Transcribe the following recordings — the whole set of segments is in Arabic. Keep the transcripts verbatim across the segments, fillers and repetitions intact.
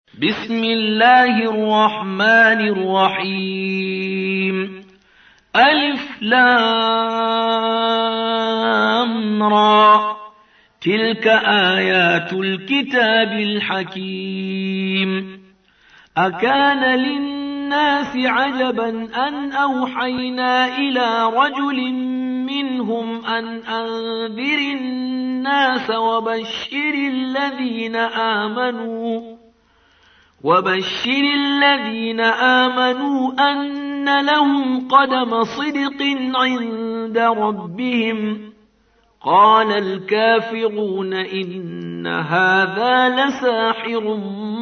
بسم الله الرحمن الرحيم. ألف لام را، تلك آيات الكتاب الحكيم. أكان للناس عجبا أن أوحينا إلى رجل منهم أن أنذر الناس وبشر الذين آمنوا وبشر الذين آمنوا أن لهم قدم صدق عند ربهم. قال الكافرون إن هذا لساحر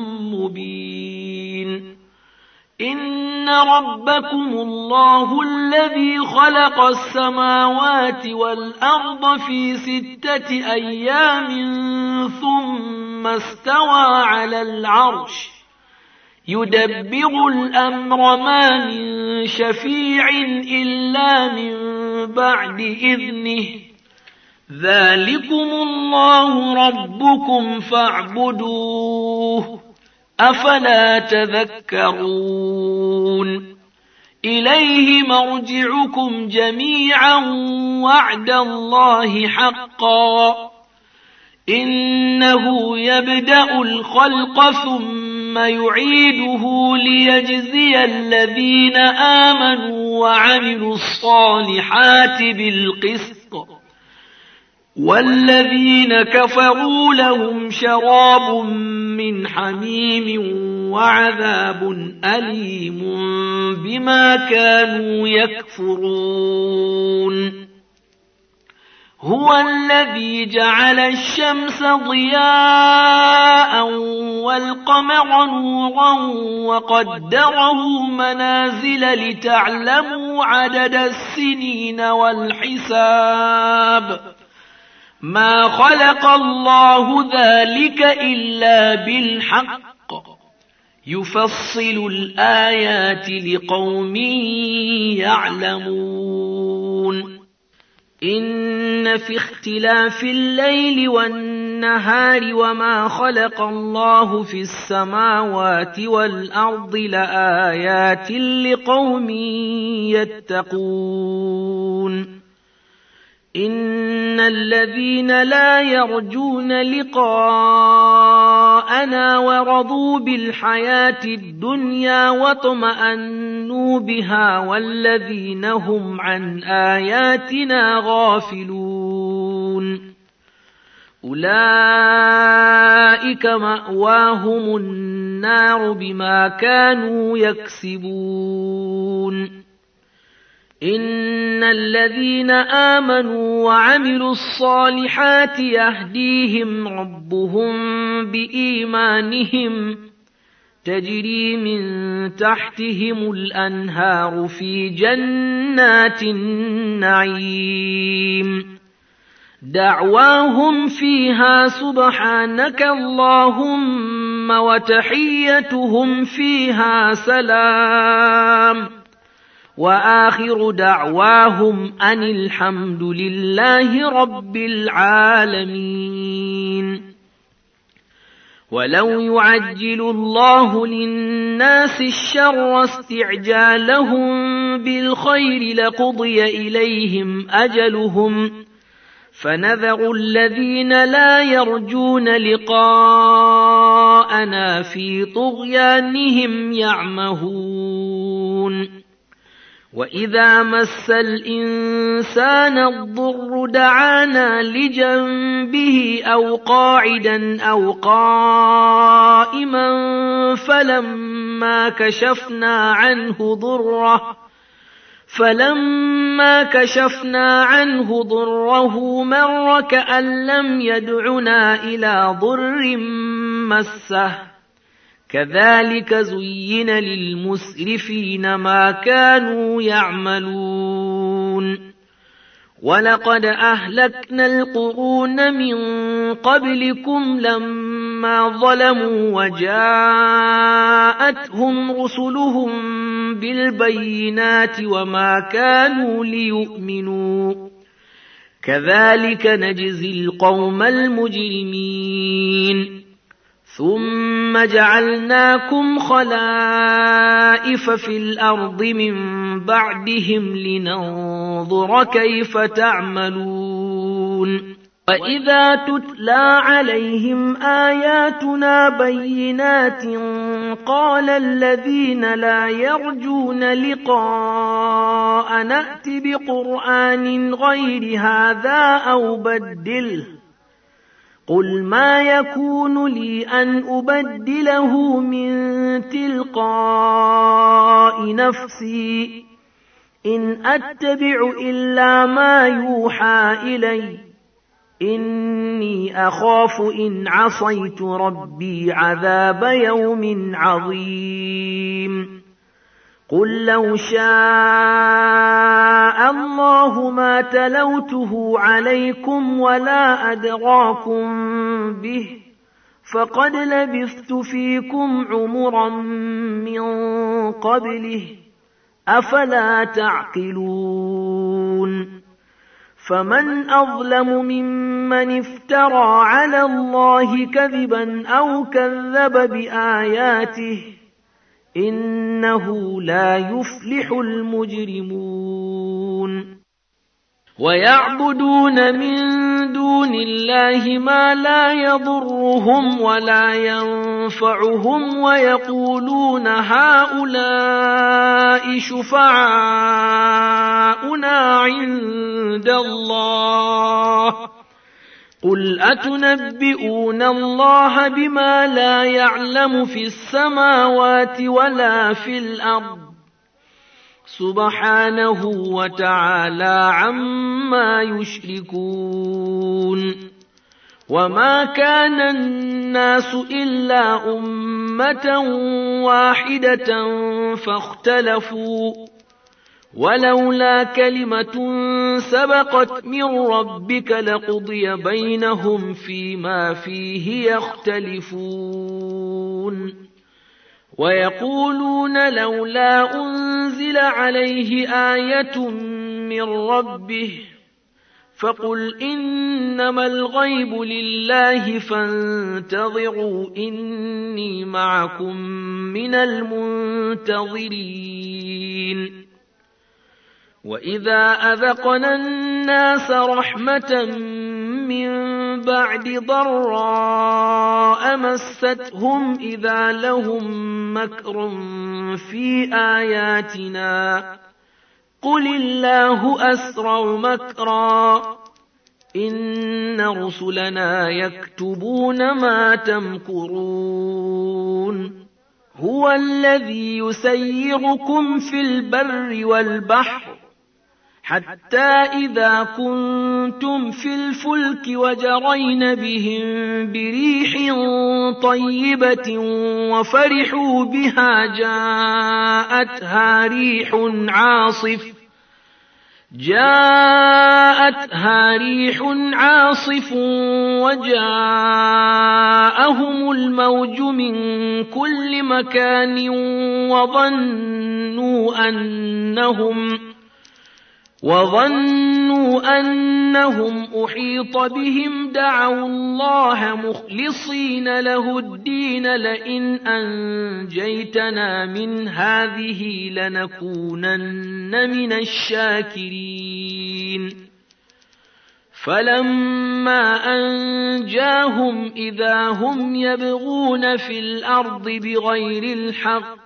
مبين. إن ربكم الله الذي خلق السماوات والأرض في ستة أيام ثم استوى على العرش يدبر الأمر ما من شفيع إلا من بعد إذنه. ذلكم الله ربكم فاعبدوه، أفلا تذكرون. إليه مرجعكم جميعا وعد الله حقا، إنه يبدأ الخلق ثم يعيده ليجزي الذين آمنوا وعملوا الصالحات بالقسط، والذين كفروا لهم شراب من حميم وعذاب أليم بما كانوا يكفرون. هو الذي جعل الشمس ضياء والقمر نورا وقدره منازل لتعلموا عدد السنين والحساب. ما خلق الله ذلك إلا بالحق، يفصل الآيات لقوم يعلمون. إن في اختلاف الليل والنهار وما خلق الله في السماوات والأرض لآيات لقوم يتقون. إن الذين لا يرجون لقاءنا ورضوا بالحياة الدنيا واطمأنوا بها والذين هم عن آياتنا غافلون أولئك مأواهم النار بما كانوا يكسبون. إن الذين آمنوا وعملوا الصالحات يهديهم ربهم بإيمانهم، تجري من تحتهم الأنهار في جنات النعيم. دعواهم فيها سبحانك اللهم وتحيتهم فيها سلام، وآخر دعواهم أن الحمد لله رب العالمين. ولو يعجل الله للناس الشر استعجالهم بالخير لقضي إليهم أجلهم، فنذر الذين لا يرجون لقاءنا في طغيانهم يعمهون. وإذا مس الإنسان الضر دعانا لجنبه أو قاعدا أو قائما فلما كشفنا عنه ضره فلما كشفنا عنه ضره مر كأن لم يدعنا إلى ضر مسه. كذلك زين للمسرفين ما كانوا يعملون. ولقد أهلكنا القرون من قبلكم لما ظلموا وجاءتهم رسلهم بالبينات وما كانوا ليؤمنوا، كذلك نجزي القوم المجرمين. ثم جعلناكم خلائف في الأرض من بعدهم لننظر كيف تعملون وإذا تتلى عليهم آياتنا بينات قال الذين لا يرجون لقاء نأت بقرآن غير هذا أو بدله قل ما يكون لي أن أبدله من تلقاء نفسي إن أتبع إلا ما يوحى إلي إني أخاف إن عصيت ربي عذاب يوم عظيم قل لو شاء الله ما تلوته عليكم ولا أدراكم به فقد لبثت فيكم عمرا من قبله أفلا تعقلون فمن أظلم ممن افترى على الله كذبا أو كذب بآياته إنه لا يفلح المجرمون ويعبدون من دون الله ما لا يضرهم ولا ينفعهم ويقولون هؤلاء شفعاؤنا عند الله قل أتنبئون الله بما لا يعلم في السماوات ولا في الأرض سبحانه وتعالى عما يشركون وما كان الناس إلا أمة واحدة فاختلفوا ولولا كلمة سبقت من ربك لقضي بينهم فيما فيه يختلفون ويقولون لولا أنزل عليه آية من ربه فقل إنما الغيب لله فانتظروا إني معكم من المنتظرين وإذا أذقنا الناس رحمة من بعد ضراء مستهم إذا لهم مكر في آياتنا قل الله أسرع مكرا إن رسلنا يكتبون ما تمكرون هو الذي يسيركم في البر والبحر حتى إذا كنتم في الفلك وجرين بهم بريح طيبة وفرحوا بها جاءتها ريح عاصف جاءتها ريح عاصف وجاءهم الموج من كل مكان وظنوا أنهم وظنوا أنهم أحيط بهم دعوا الله مخلصين له الدين لئن أنجيتنا من هذه لنكونن من الشاكرين فلما أنجاهم إذا هم يبغون في الأرض بغير الحق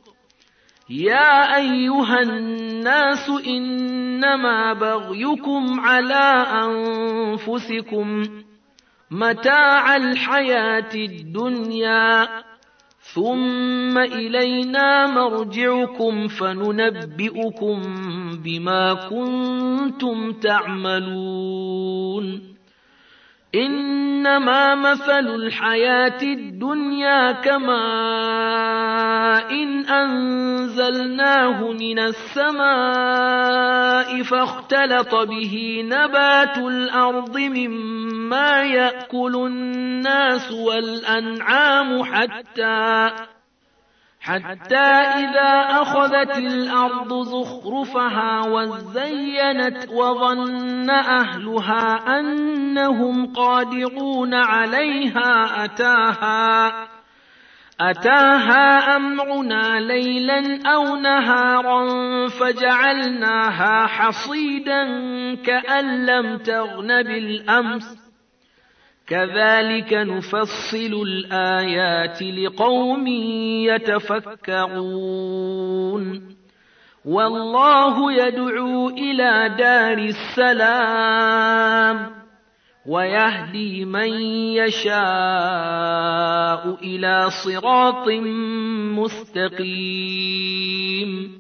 يا أيها الناس إنما بغيكم على أنفسكم متاع الحياة الدنيا ثم إلينا مرجعكم فننبئكم بما كنتم تعملون إنما مثل الحياة الدنيا كماء إن أنزلناه من السماء فاختلط به نبات الأرض مما يأكل الناس والأنعام حتى حتى إذا أخذت الأرض زخرفها وزينت وظن أهلها أنهم قادرون عليها أتاها أتاها أمرنا ليلا أو نهارا فجعلناها حصيدا كأن لم تغن بالأمس كذلك نفصل الآيات لقوم يتفكرون والله يدعو إلى دار السلام ويهدي من يشاء إلى صراط مستقيم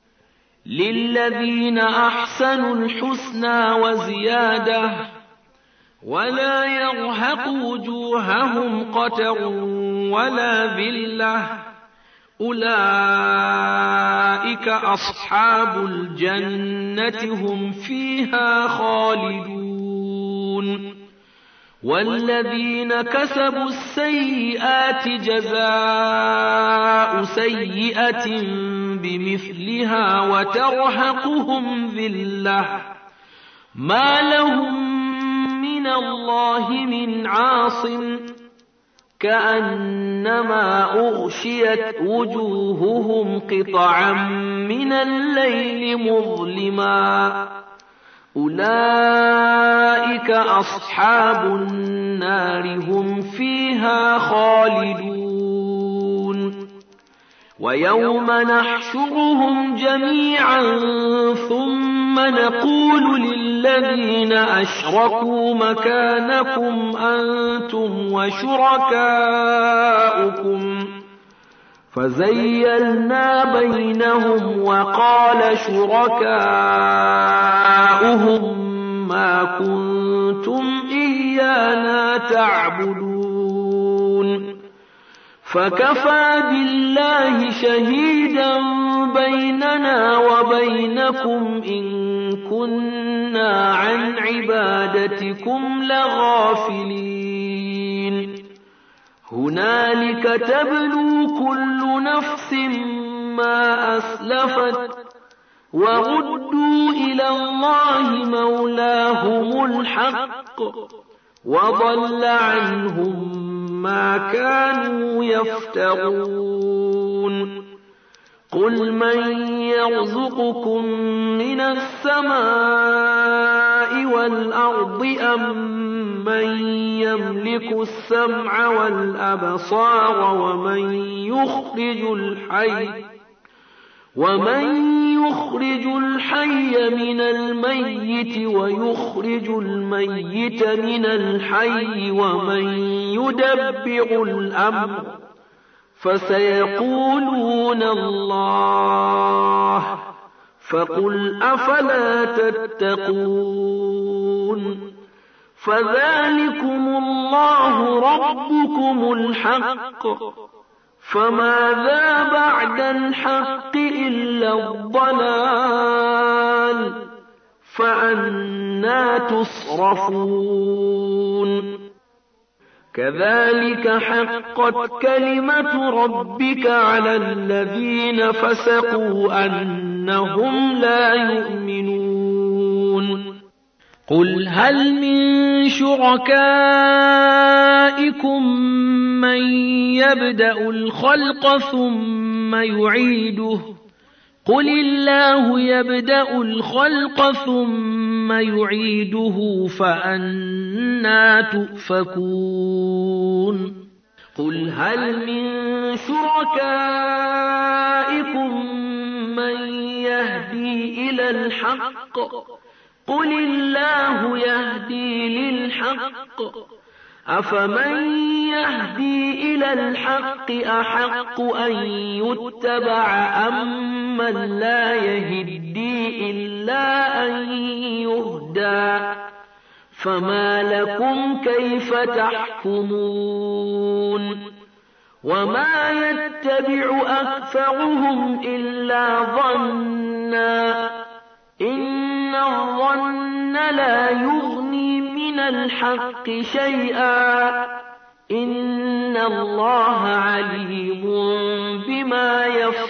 للذين أحسنوا الحسنى وزيادة ولا يرهق وجوههم قتر ولا ذلة أولئك أصحاب الجنة هم فيها خالدون والذين كسبوا السيئات جزاء سيئة بمثلها وترهقهم ذلة ما لهم من الله من عاصم كأنما أغشيت وجوههم قطعا من الليل مظلما أولئك أصحاب النار هم فيها خالدون ويوم نحشرهم جميعا ثم نقول للذين أشركوا مكانكم أنتم وشركاؤكم فزيلنا بينهم وقال شركاؤهم ما كنتم إيانا تعبدون فكفى بالله شهيدا بيننا وبينكم إن كنا عن عبادتكم لغافلين هنالك تبلو كل نفس ما أسلفت وردوا إلى الله مولاهم الحق وضل عنهم ما كانوا يفترون قل من يرزقكم من السماء والأرض أم من يملك السمع والأبصار ومن يخرج الحي ومن يخرج الحي من الميت ويخرج الميت من الحي ومن يدبر الأمر فسيقولون الله فقل أفلا تتقون فذلكم الله ربكم الحق فماذا بعد الحق إلا الضلال فأنى تصرفون كذلك حقت كلمة ربك على الذين فسقوا أنهم لا يؤمنون قل هل من شركائكم من يبدأ الخلق ثم يعيده قل الله يبدأ الخلق ثم يعيده فأنى تؤفكون قل هل من شركائكم من يهدي إلى الحق قل الله يهدي للحق أفمن يهدي إلى الحق أحق أن يتبع أم من لا يهدي إلا أن يهدى فما لكم كيف تحكمون وما يتبع أكثرهم إلا ظنا إن الظن لا يغني من الحق شيئا إن الله عليم بما بما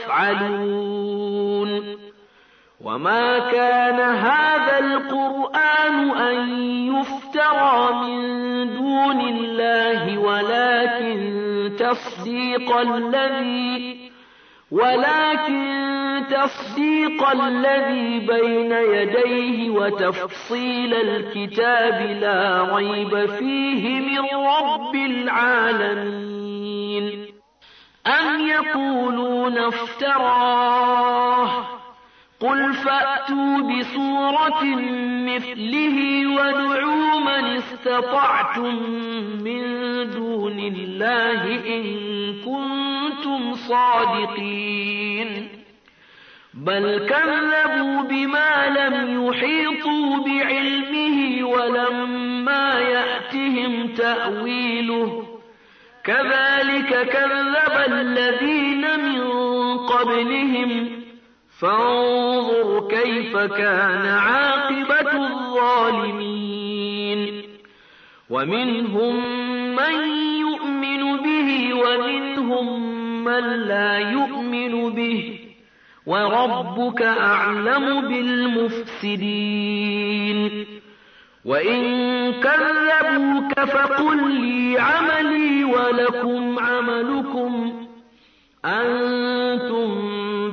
يفعلون وما كان هذا القرآن أن يفترى من دون الله ولكن تصديق الذي ولكن تصديق الذي بين يديه وتفصيل الكتاب لا ريب فيه من رب العالمين أم يقولون افتراه قل فأتوا بسورة مثله وادعوا من استطعتم من دون الله إن كنتم صادقين بل كذبوا بما لم يحيطوا بعلمه ولما يأتهم تأويله كذلك كذب الذين من قبلهم فانظر كيف كان عاقبة الظالمين ومنهم من يؤمن به ومنهم من لا يؤمن به وربك أعلم بالمفسدين وإن كذبوك فقل لي عملي ولكم عملكم أنتم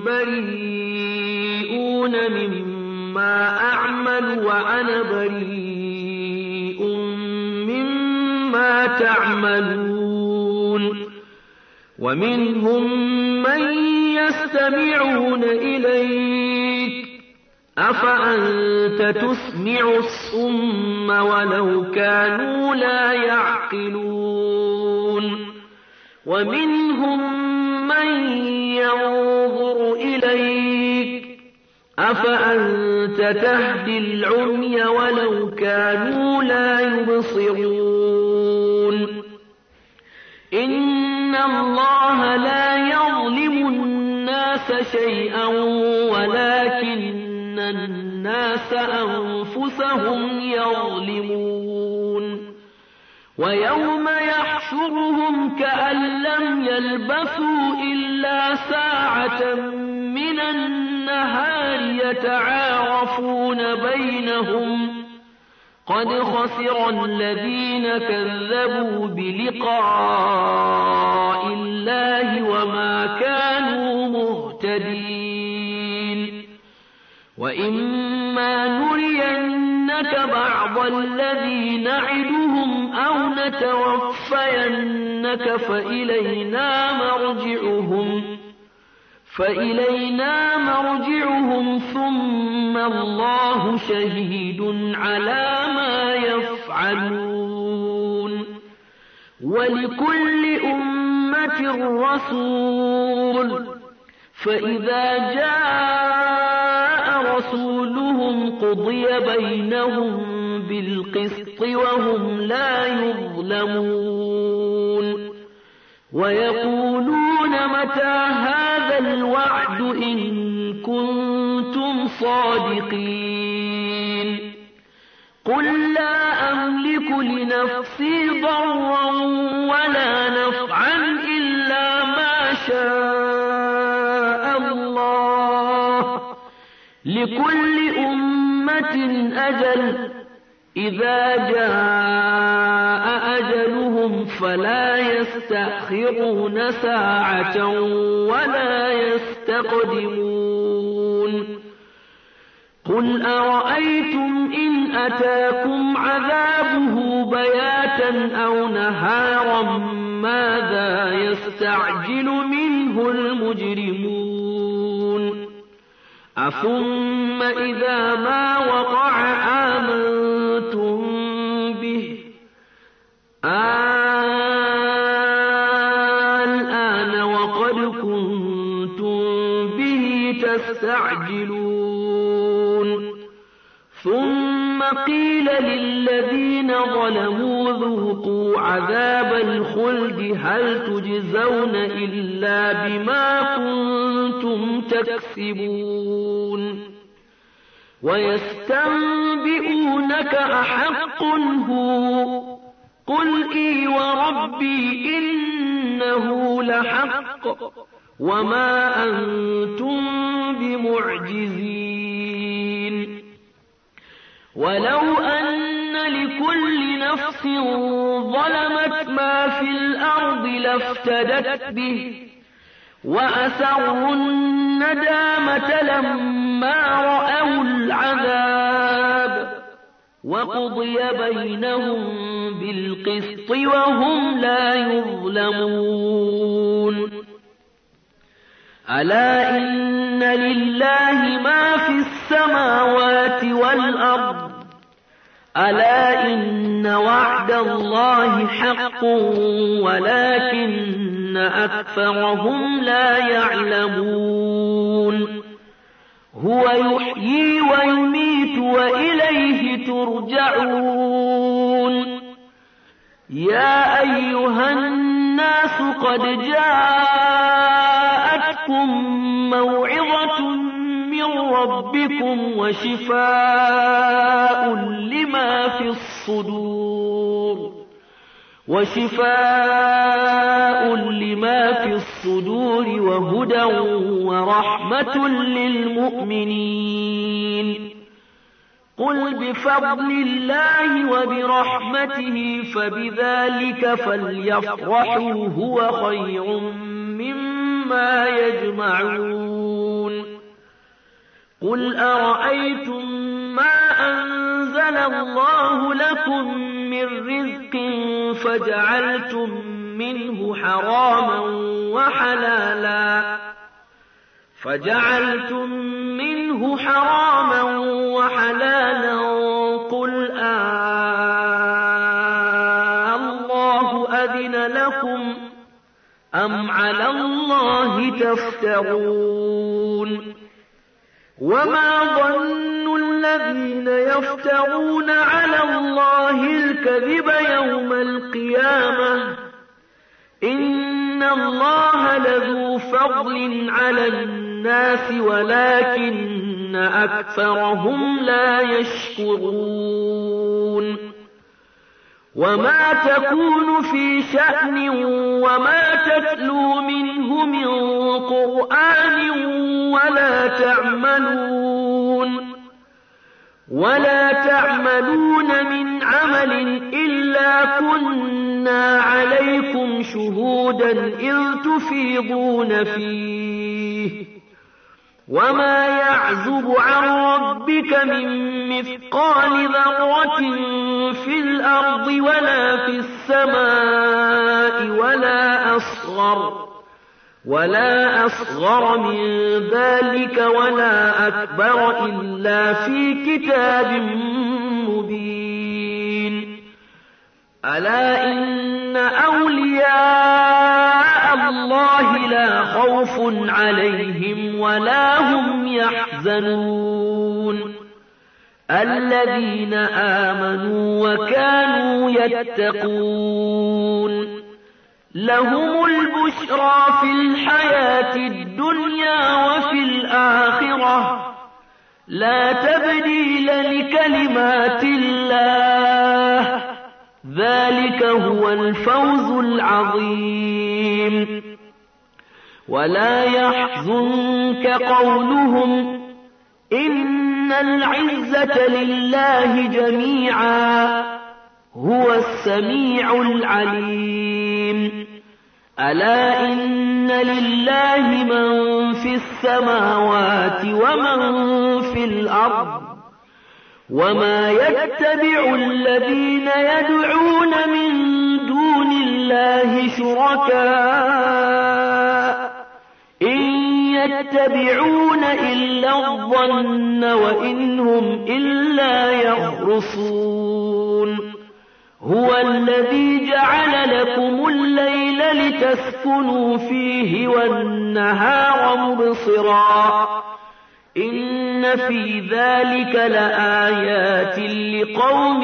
بريئون مما أعمل وأنا بريء مما تعملون ومنهم من يستمعون إليك أفأنت تسمع الصم ولو كانوا لا يعقلون ومنهم من ينظر إليك أفأنت تهدي العمي ولو كانوا لا يبصرون إن الله لا يظلم الناس شيئا ولكن الناس أنفسهم يظلمون ويوم يحشرهم كأن لم يلبثوا إلا ساعة من النهار يتعارفون بينهم قد خسر الذين كذبوا بلقاء الله وما كانوا مهتدين وإما نرينك بعض الذي نعدهم أو نتوفينك فإلينا مرجعهم فإلينا مرجعهم ثم الله شهيد على ما يفعلون ولكل أمة رسول فإذا جاء رسولهم قضي بينهم بالقسط وهم لا يظلمون ويقولون متى هذا الوعد إن كنتم صادقين قل لا أملك لنفسي ضرا ولا نفعا إلا ما شاء الله لكل أمة أجل إذا جاء أجلهم فلا يستأخرون ساعة ولا يستقدمون قل أرأيتم إن أتاكم عذابه بياتا أو نهارا ماذا يستعجل منه المجرمون أثم إذا ما وقع آمنتم به الآن وقد كنتم به تستعجلون ثم قيل للذين ظلموا ذوقوا عذاب الخلد هل تجزون إلا بما كنتم تكسبون ويستنبئونك أحق هو قل إي وربي إنه لحق وما أنتم بمعجزين ولو أن لكل نفس ظلمت ما في الأرض لافتدت به وأسروا الندامة لما رأوا العذاب وقضي بينهم بالقسط وهم لا يظلمون ألا إن لله ما في السماوات والأرض ألا إن وعد الله حق ولكن أكثرهم لا يعلمون هو يحيي ويميت وإليه ترجعون يا أيها الناس قد جاءتكم موعظة من ربكم وشفاء لما في الصدور وشفاء لما في الصدور وهدى ورحمة للمؤمنين قل بفضل الله وبرحمته فبذلك فليفرحوا هو خير مما يجمعون قل أرأيتم ما أنزل الله لكم من رزق فجعلتم منه حراما وحلالا فجعلتم منه حراما وحلالا قل آه الله أذن لكم أم على الله تفترون وما ظن الذين يفترون على الله الكذب يوم القيامة إن الله لذو فضل على الناس ولكن أكثرهم لا يشكرون وما تكون في شأن وما تتلو منه من قرآن ولا تعملون ولا تعملون من عمل إلا كنا عليكم شهودا إذ تفيضون فيه وما يعزب عن ربك من مثقال ذرة في الأرض ولا في السماء ولا أصغر ولا أصغر من ذلك ولا أكبر إلا في كتاب مبين ألا إن أولياء الله لا خوف عليهم ولا هم يحزنون الذين آمنوا وكانوا يتقون لهم البشرى في الحياة الدنيا وفي الآخرة لا تبديل لكلمات الله ذلك هو الفوز العظيم ولا يحزنك قولهم إن العزة لله جميعا هو السميع العليم ألا إن لله من في السماوات ومن في الأرض وما يتبع الذين يدعون من دون الله شركاء إن يتبعون إلا الظن وإن هم إلا يخرصون هو الذي جعل لكم الليل لتسكنوا فيه والنهار مبصرا إن في ذلك لآيات لقوم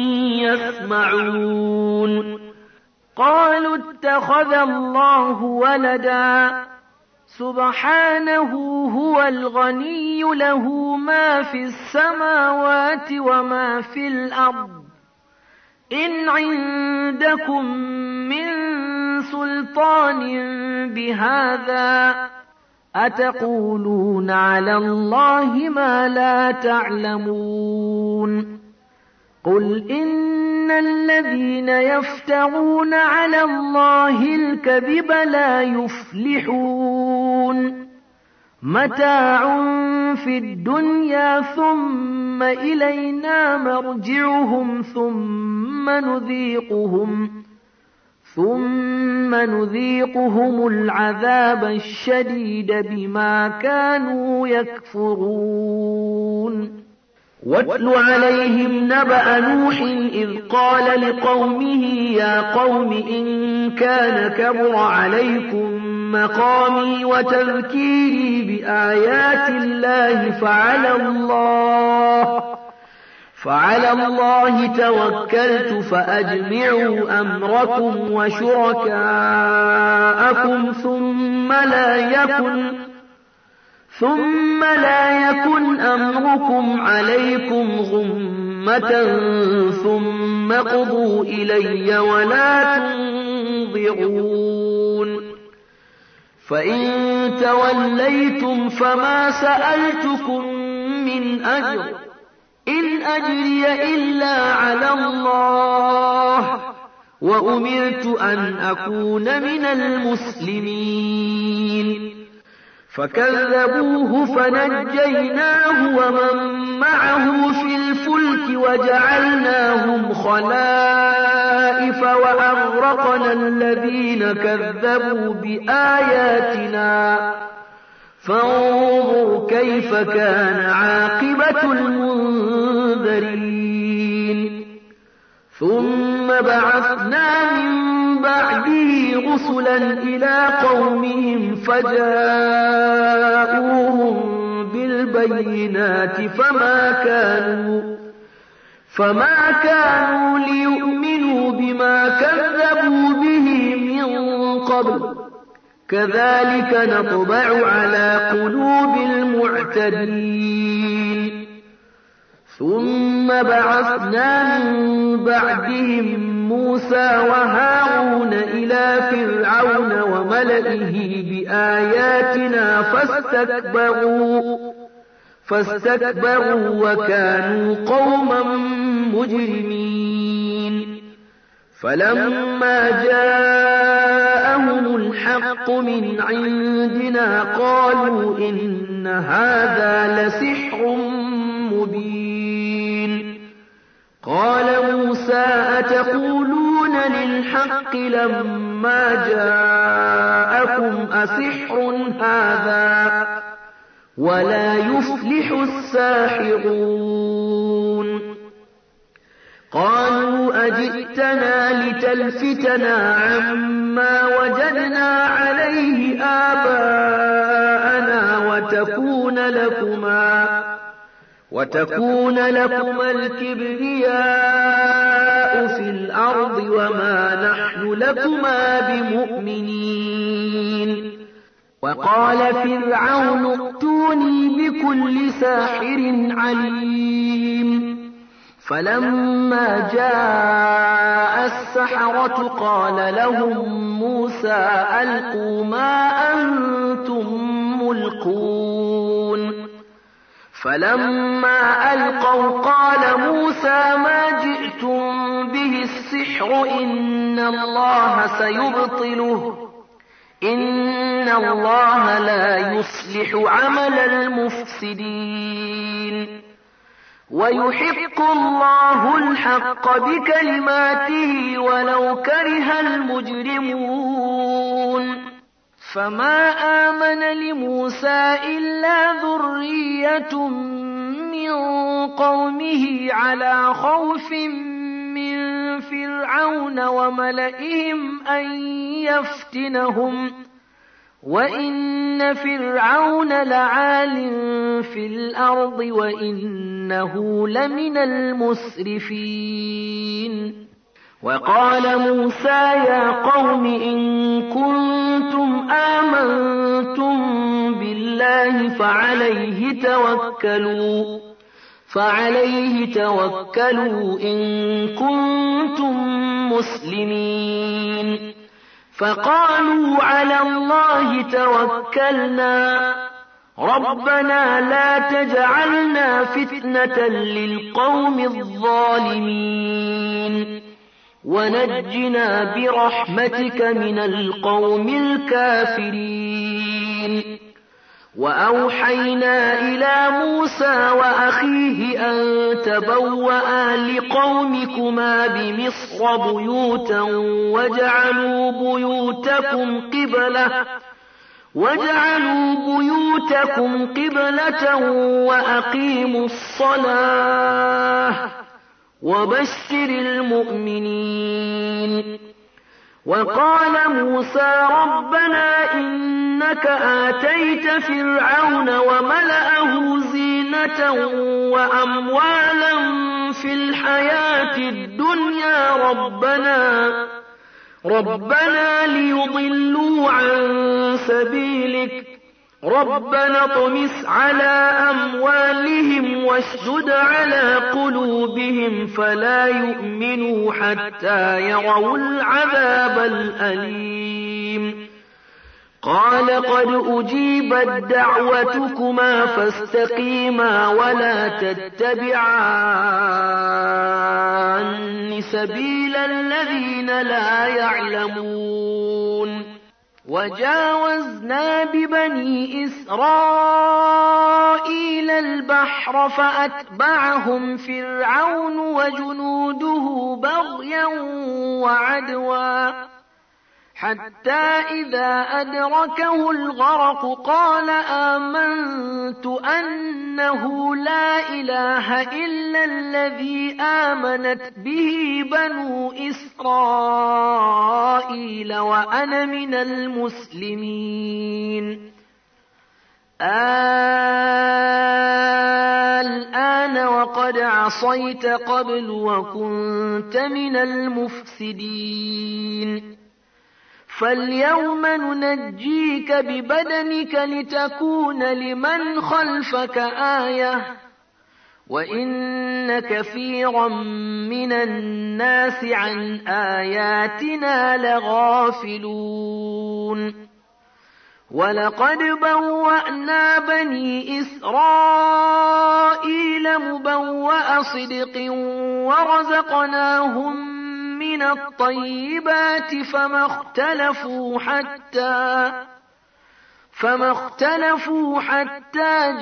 يسمعون قالوا اتخذ الله ولدا سبحانه هو الغني له ما في السماوات وما في الأرض إن عندكم من سلطان بهذا أتقولون على الله ما لا تعلمون قل إن الذين يفترون على الله الكذب لا يفلحون متاع في الدنيا ثم إلينا مرجعهم ثم نذيقهم ثم نذيقهم العذاب الشديد بما كانوا يكفرون واتل عليهم نبأ نوح إذ قال لقومه يا قوم إن كان كبر عليكم مقامي وتذكيري بآيات الله فعلى الله فعلى الله توكلت فأجمعوا أمركم وشركاءكم ثم لا يكن ثم لا يكن أمركم عليكم غمة ثم قضوا إلي ولا تنظرون فإن توليتم فما سألتكم من أجر إن أجري إلا على الله وأمرت أن أكون من المسلمين فكذبوه فنجيناه ومن معه في الفلك وجعلناهم خلائف وأغرقنا الذين كذبوا بآياتنا فانظر كيف كان عاقبة المنذرين ثم بعثنا من بعده رسلا إلى قومهم فجاءوهم بالبينات فما كانوا فما كانوا ليؤمنوا بما كذبوا به من قبل كذلك نطبع على قلوب المعتدين ثم بعثنا من بعدهم موسى وهارون إلى فرعون وملئه بآياتنا فاستكبروا فاستكبروا وكانوا قوما مجرمين فلما جاءهم الحق من عندنا قالوا إن هذا لسحر مبين قال موسى أتقولون للحق لما جاءكم أسحر هذا ولا يفلح الساحرون قالوا أجئتنا لتلفتنا عما وجدنا عليه آباءنا وتكون لكما وتكون لكما الكبرياء في الأرض وما نحن لكما بمؤمنين وقال فرعون ائتوني بكل ساحر عليم فلما جاء السحرة قال لهم موسى ألقوا ما أنتم ملقون فلما ألقوا قال موسى ما جئتم به السحر إن الله سيبطله إن الله لا يصلح عمل المفسدين ويحق الله الحق بكلماته ولو كره المجرمون فما آمن لموسى إلا ذرية من قومه على خوف من فرعون وملئهم أن يفتنهم وإن فرعون لعال في الأرض وإنه لمن المسرفين وقال موسى يا قوم إن كنتم آمنتم بالله فعليه توكلوا فعليه توكلوا إن كنتم مسلمين فقالوا على الله توكلنا ربنا لا تجعلنا فتنة للقوم الظالمين ونجنا برحمتك من القوم الكافرين. وأوحينا إلى موسى وأخيه أن تبوأ لقومكما بمصر بيوتا وجعلوا بيوتكم قبلة وجعلوا بيوتكم قبلة وأقيموا الصلاة وبشر المؤمنين. وقال موسى ربنا إنك آتيت فرعون وملأه زينة وأموالا في الحياة الدنيا ربنا ربنا ليضلوا عن سبيلك ربنا اطمس على أموالهم واشدد على قلوبهم فلا يؤمنوا حتى يروا العذاب الأليم. قال قد أجيبت دعوتكما فاستقيما ولا تتبعان سبيل الذين لا يعلمون. وجاوزنا ببني إسرائيل البحر فأتبعهم فرعون وجنوده بغيا وعدوا حتى إذا أدركه الغرق قال آمنت أنه لا إله إلا الذي آمنت به بنو إسرائيل وأنا من المسلمين. الآن وقد عصيت قبل وكنت من المفسدين فاليوم ننجيك ببدنك لتكون لمن خلفك آية وإن كثيرا من الناس عن آياتنا لغافلون. ولقد بوأنا بني إسرائيل مبوأ صدق ورزقناهم من الطيبات فما اختلفوا حتى فما اختلفوا حتى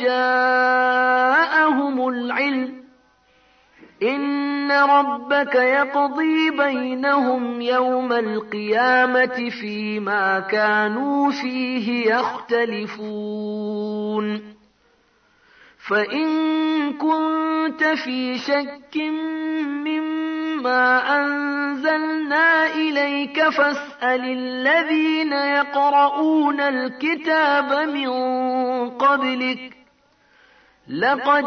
جاءهم العلم إن ربك يقضي بينهم يوم القيامة فيما كانوا فيه يختلفون. فإن كنت في شك مما أنزلنا إليك فاسأل الذين يقرؤون الكتاب من قبلك لقد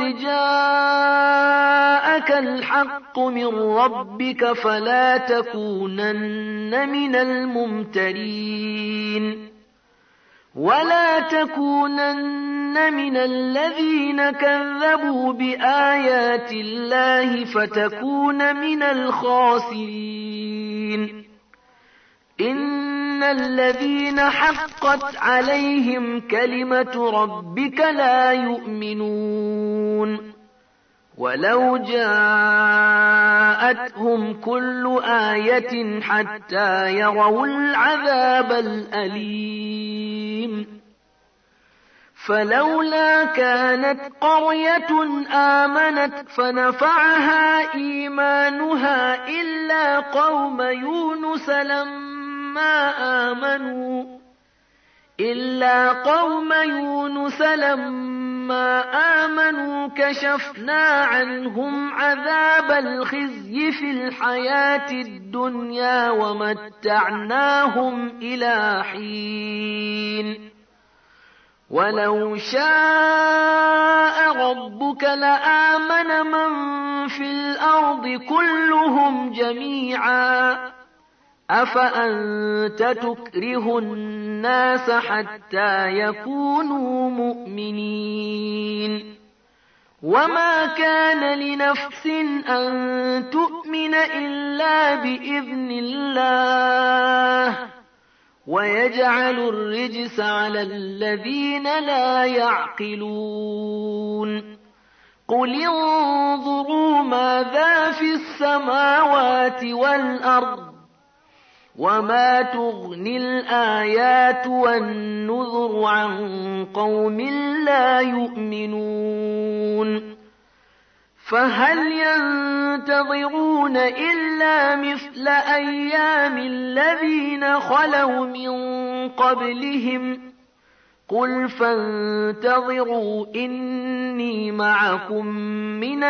جاءك الحق من ربك فلا تكونن من الممترين ولا تكونن من الذين كذبوا بآيات الله فتكون من الخاسرين. إن الذين حقت عليهم كلمة ربك لا يؤمنون ولو جاءتهم كل آية حتى يروا العذاب الأليم. فلولا كانت قرية آمنت فنفعها إيمانها إلا قوم يونس لما آمنوا إلا قوم يونس لما آمنوا كشفنا عنهم عذاب الخزي في الحياة الدنيا ومتعناهم إلى حين. ولو شاء ربك لآمن من في الأرض كلهم جميعا أفأنت تكره الناس حتى يكونوا مؤمنين. وما كان لنفس أن تؤمن إلا بإذن الله ويجعل الرجس على الذين لا يعقلون قل انظروا ماذا في السماوات والأرض وما تغني الآيات والنذر عن قوم لا يؤمنون فهل ينتظرون إلا مثل أيام الذين خلوا من قبلهم قل فانتظروا إني معكم من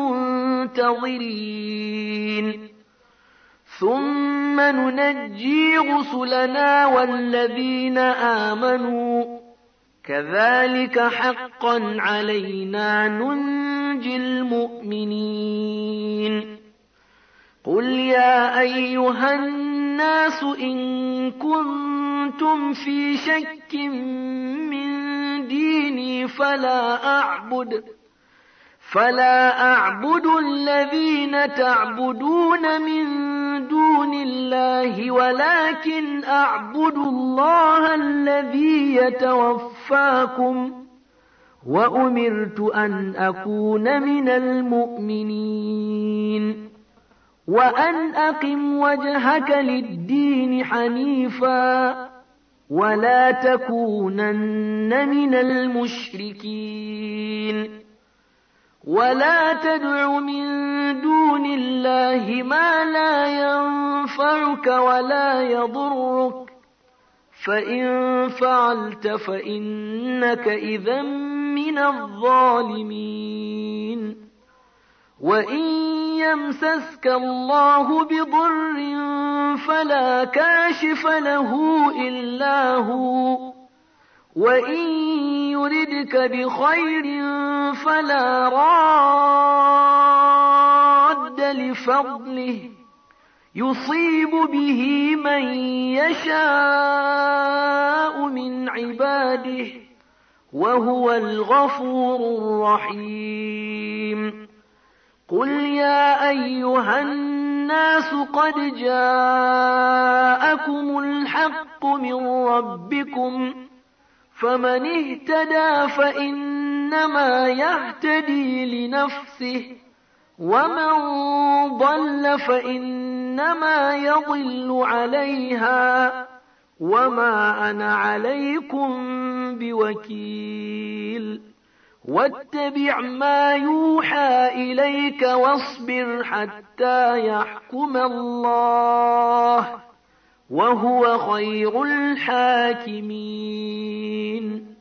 المنتظرين ثم ننجي رسلنا والذين آمنوا كذلك حقا علينا ننجي المؤمنين قل يا أيها الناس إن كنتم في شك من ديني فلا أعبد فلا أعبد الذين تعبدون من دون الله ولكن أعبد الله الذي يتوفاكم وأمرت أن أكون من المؤمنين وأن أقم وجهك للدين حنيفا ولا تكونن من المشركين ولا تدع من دون الله ما لا ينفعك ولا يضرك فإن فعلت فإنك إذا من الظالمين وإن يمسسك الله بضر فلا كاشف له إلا هو وإن يردك بخير فلا راد لفضله يصيب به من يشاء من عباده وهو الغفور الرحيم قل يا أيها الناس قد جاءكم الحق من ربكم فمن اهتدى فإنما يهتدي لنفسه ومن ضل فإنما يضل عليها وما أنا عليكم بوكيل واتبع ما يوحى إليك واصبر حتى يحكم الله وهو خير الحاكمين